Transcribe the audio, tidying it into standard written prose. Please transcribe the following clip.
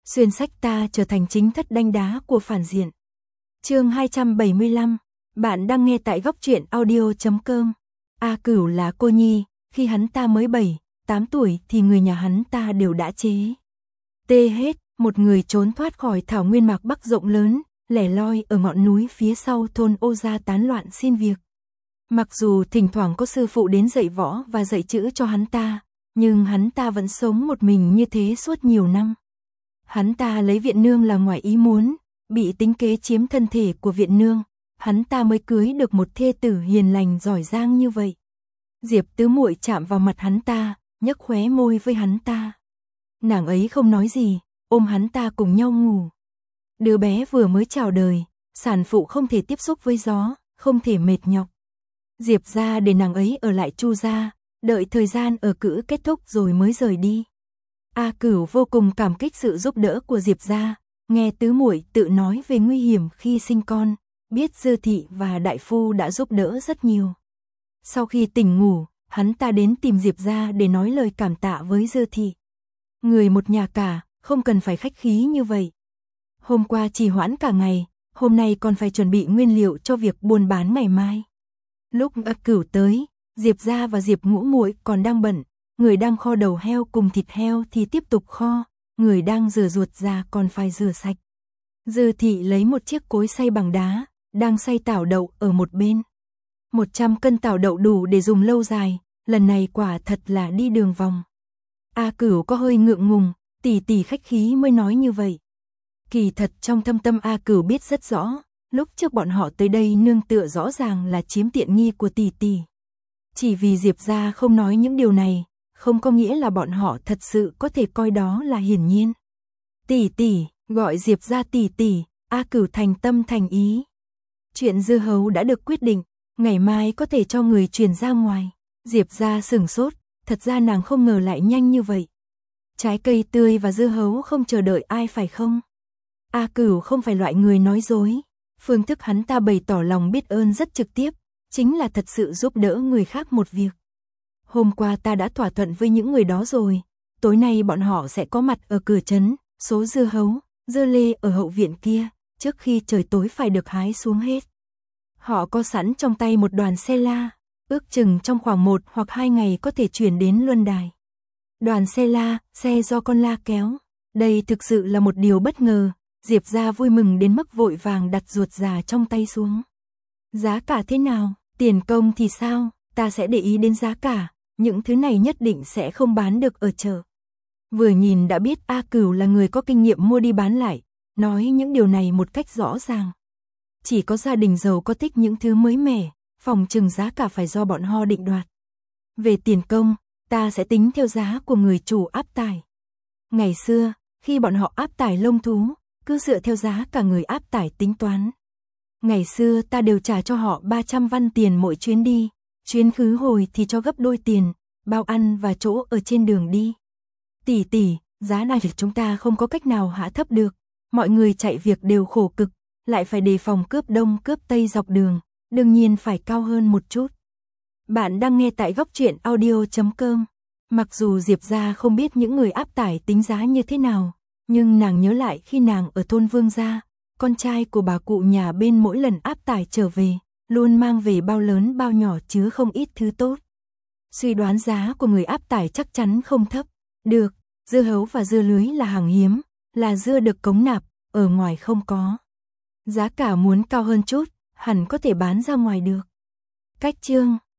xuyên sách ta trở thành chính thất đanh đá của phản diện. Chương 275, bạn đang nghe tại góc truyện audio.com. A Cửu là cô nhi, khi hắn ta mới 7, 8 tuổi thì người nhà hắn ta đều đã chế. Tê hết, một người trốn thoát khỏi thảo nguyên mạc Bắc rộng lớn, lẻ loi ở ngọn núi phía sau thôn Ô Gia tán loạn xin việc. Mặc dù thỉnh thoảng có sư phụ đến dạy võ và dạy chữ cho hắn ta, nhưng hắn ta vẫn sống một mình như thế suốt nhiều năm. Hắn ta lấy viện nương là ngoài ý muốn, bị tính kế chiếm thân thể của viện nương, hắn ta mới cưới được một thê tử hiền lành giỏi giang như vậy. Diệp Tứ Muội chạm vào mặt hắn ta, nhếch khóe môi với hắn ta. Nàng ấy không nói gì, ôm hắn ta cùng nhau ngủ. Đứa bé vừa mới chào đời, sản phụ không thể tiếp xúc với gió, không thể mệt nhọc. Diệp gia để nàng ấy ở lại Chu gia, đợi thời gian ở cữ kết thúc rồi mới rời đi. A Cửu vô cùng cảm kích sự giúp đỡ của Diệp gia, nghe Tứ Muội tự nói về nguy hiểm khi sinh con, biết Dư thị và đại phu đã giúp đỡ rất nhiều. Sau khi tỉnh ngủ, hắn ta đến tìm Diệp gia để nói lời cảm tạ với Dư thị. Người một nhà cả, không cần phải khách khí như vậy. Hôm qua trì hoãn cả ngày, hôm nay còn phải chuẩn bị nguyên liệu cho việc buôn bán ngày mai. Lúc A Cửu tới, Diệp gia và Diệp Ngũ Muội còn đang bận, người đang kho đầu heo cùng thịt heo thì tiếp tục kho, người đang rửa ruột già còn phải rửa sạch. Dư thị lấy một chiếc cối xay bằng đá, đang xay tảo đậu ở một bên. 100 cân tảo đậu đủ để dùng lâu dài, lần này quả thật là đi đường vòng. A Cửu có hơi ngượng ngùng, tỷ khách khí mới nói như vậy. Kỳ thật trong thâm tâm A Cửu biết rất rõ, lúc trước bọn họ tới đây nương tựa rõ ràng là chiếm tiện nghi của tỷ. Chỉ vì Diệp gia không nói những điều này, không có nghĩa là bọn họ thật sự có thể coi đó là hiển nhiên. Tỷ, gọi Diệp gia tỷ, A Cửu thành tâm thành ý. Chuyện dưa hấu đã được quyết định, ngày mai có thể cho người truyền ra ngoài. Diệp gia sửng sốt, thật ra nàng không ngờ lại nhanh như vậy. Trái cây tươi và dưa hấu không chờ đợi ai phải không? A Cửu không phải loại người nói dối. Phương thức hắn ta bày tỏ lòng biết ơn rất trực tiếp, chính là thật sự giúp đỡ người khác một việc. Hôm qua ta đã thỏa thuận với những người đó rồi, tối nay bọn họ sẽ có mặt ở cửa trấn, số dưa hấu, dưa lê ở hậu viện kia, trước khi trời tối phải được hái xuống hết. Họ có sẵn trong tay một đoàn xe la, ước chừng trong khoảng 1 hoặc 2 ngày có thể chuyển đến Luân Đài. Đoàn xe la, xe do con la kéo, đây thực sự là một điều bất ngờ, Diệp gia vui mừng đến mức vội vàng đặt ruột già trong tay xuống. Giá cả thế nào, tiền công thì sao, ta sẽ để ý đến giá cả, những thứ này nhất định sẽ không bán được ở chợ. Vừa nhìn đã biết A Cửu là người có kinh nghiệm mua đi bán lại, nói những điều này một cách rõ ràng. Chỉ có gia đình giàu có thích những thứ mới mẻ, phòng chừng giá cả phải do bọn họ định đoạt. Về tiền công, ta sẽ tính theo giá của người chủ áp tải. Ngày xưa, khi bọn họ áp tải lông thú, cứ dựa theo giá cả người áp tải tính toán. Ngày xưa ta đều trả cho họ 300 văn tiền mỗi chuyến đi, chuyến khứ hồi thì cho gấp đôi tiền, bao ăn và chỗ ở trên đường đi. Tỷ, giá này chúng ta không có cách nào hạ thấp được, mọi người chạy việc đều khổ cực, lại phải đề phòng cướp đông cướp tây dọc đường, đương nhiên phải cao hơn một chút. Bạn đang nghe tại góc truyện audio.com. Mặc dù Diệp gia không biết những người áp tải tính giá như thế nào, nhưng nàng nhớ lại khi nàng ở thôn Vương gia, con trai của bà cụ nhà bên mỗi lần áp tải trở về, luôn mang về bao lớn bao nhỏ chứa không ít thứ tốt. Suy đoán giá của người áp tải chắc chắn không thấp. Được, dưa hấu và dưa lưới là hàng hiếm, là dưa được cống nạp, ở ngoài không có. Giá cả muốn cao hơn chút, hẳn có thể bán ra ngoài được. Cách chương